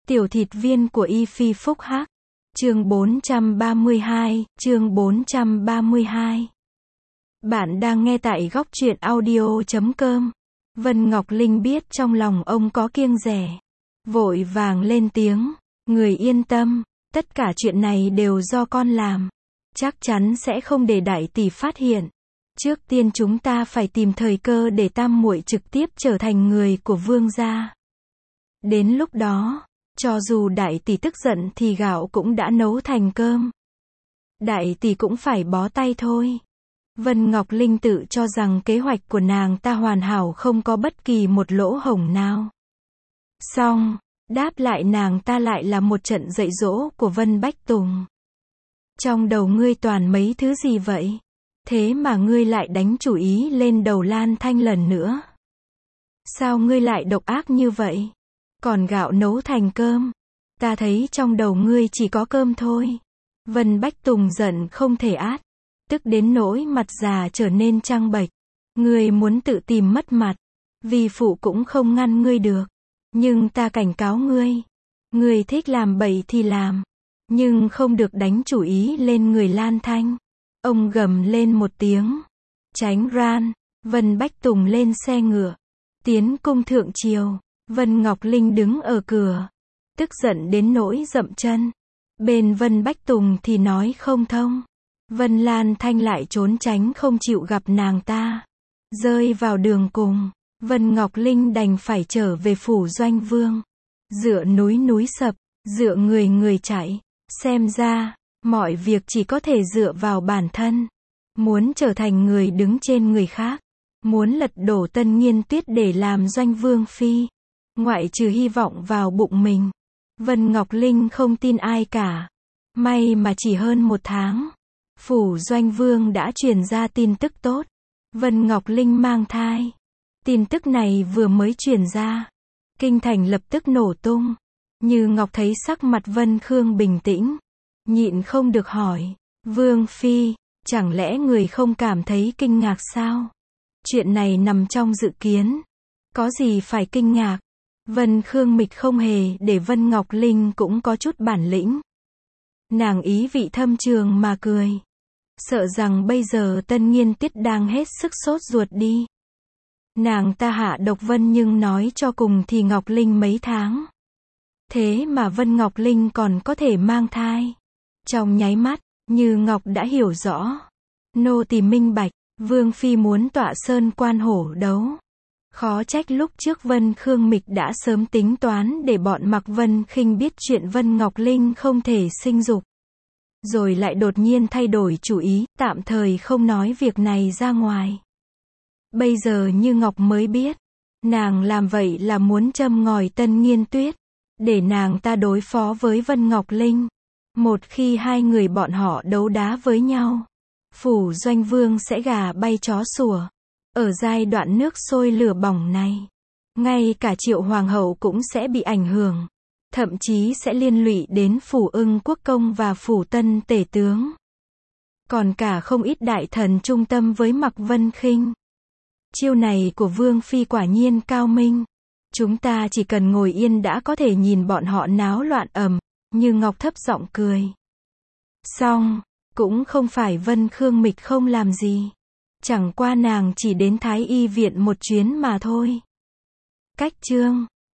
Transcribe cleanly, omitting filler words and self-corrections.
Tiểu thịt viên của Y Phi Phúc Hắc. Chương 432, chương 432. Bạn đang nghe tại góc truyện audio.com. Vân Ngọc Linh biết trong lòng ông có kiêng dè. Vội vàng lên tiếng, người yên tâm, tất cả chuyện này đều do con làm. Chắc chắn sẽ không để đại tỷ phát hiện. Trước tiên chúng ta phải tìm thời cơ để tam muội trực tiếp trở thành người của Vương gia. Đến lúc đó, cho dù đại tỷ tức giận thì gạo cũng đã nấu thành cơm. Đại tỷ cũng phải bó tay thôi. Vân Ngọc Linh tự cho rằng kế hoạch của nàng ta hoàn hảo không có bất kỳ một lỗ hổng nào. Xong, đáp lại nàng ta lại là một trận dạy dỗ của Vân Bách Tùng. Trong đầu ngươi toàn mấy thứ gì vậy? Thế mà ngươi lại đánh chủ ý lên đầu Lan Thanh lần nữa. Sao ngươi lại độc ác như vậy? Còn gạo nấu thành cơm. Ta thấy trong đầu ngươi chỉ có cơm thôi. Vân Bách Tùng giận không thể át. Tức đến nỗi mặt già trở nên trắng bệch. Ngươi muốn tự tìm mất mặt. Vi phụ cũng không ngăn ngươi được. Nhưng ta cảnh cáo ngươi. Ngươi thích làm bậy thì làm. Nhưng không được đánh chủ ý lên người Lan Thanh. Ông gầm lên một tiếng. Tránh ran. Vân Bách Tùng lên xe ngựa. Tiến cung thượng triều. Vân Ngọc Linh đứng ở cửa. Tức giận đến nỗi dậm chân. Bên Vân Bách Tùng thì nói không thông. Vân Lan Thanh lại trốn tránh không chịu gặp nàng ta. Rơi vào đường cùng. Vân Ngọc Linh đành phải trở về phủ Doanh Vương. Dựa núi núi sập. Dựa người người chạy. Xem ra, mọi việc chỉ có thể dựa vào bản thân. Muốn trở thành người đứng trên người khác. Muốn lật đổ Tân Nghiên Tuyết để làm Doanh Vương phi. Ngoại trừ hy vọng vào bụng mình. Vân Ngọc Linh không tin ai cả. May mà chỉ hơn một tháng. Phủ Doanh Vương đã truyền ra tin tức tốt. Vân Ngọc Linh mang thai. Tin tức này vừa mới truyền ra. Kinh thành lập tức nổ tung. Như Ngọc thấy sắc mặt Vân Khương bình tĩnh. Nhịn không được hỏi. Vương phi, chẳng lẽ người không cảm thấy kinh ngạc sao? Chuyện này nằm trong dự kiến. Có gì phải kinh ngạc? Vân Khương Mịch không hề để Vân Ngọc Linh cũng có chút bản lĩnh. Nàng ý vị thâm trường mà cười. Sợ rằng bây giờ Tân Nghiên Tuyết đang hết sức sốt ruột đi. Nàng ta hạ độc Vân nhưng nói cho cùng thì Ngọc Linh mấy tháng. Thế mà Vân Ngọc Linh còn có thể mang thai. Trong nháy mắt, Như Ngọc đã hiểu rõ. Nô tỳ minh bạch, Vương phi muốn tọa sơn quan hổ đấu. Khó trách lúc trước Vân Khương Mịch đã sớm tính toán để bọn Mạc Vân Khinh biết chuyện Vân Ngọc Linh không thể sinh dục. Rồi lại đột nhiên thay đổi chủ ý, tạm thời không nói việc này ra ngoài. Bây giờ Như Ngọc mới biết. Nàng làm vậy là muốn châm ngòi Tân Nghiên Tuyết. Để nàng ta đối phó với Vân Ngọc Linh. Một khi hai người bọn họ đấu đá với nhau. Phủ Doanh Vương sẽ gà bay chó sủa. Ở giai đoạn nước sôi lửa bỏng này, ngay cả Triệu Hoàng hậu cũng sẽ bị ảnh hưởng, thậm chí sẽ liên lụy đến phủ Ưng Quốc công và phủ Tân Tể tướng. Còn cả không ít đại thần trung tâm với Mạc Vân Khinh. Chiêu này của Vương phi quả nhiên cao minh. Chúng ta chỉ cần ngồi yên đã có thể nhìn bọn họ náo loạn ầm. Như Ngọc thấp giọng cười. Xong, cũng không phải Vân Khương Mịch không làm gì. Chẳng qua nàng chỉ đến Thái Y viện một chuyến mà thôi. Cách chương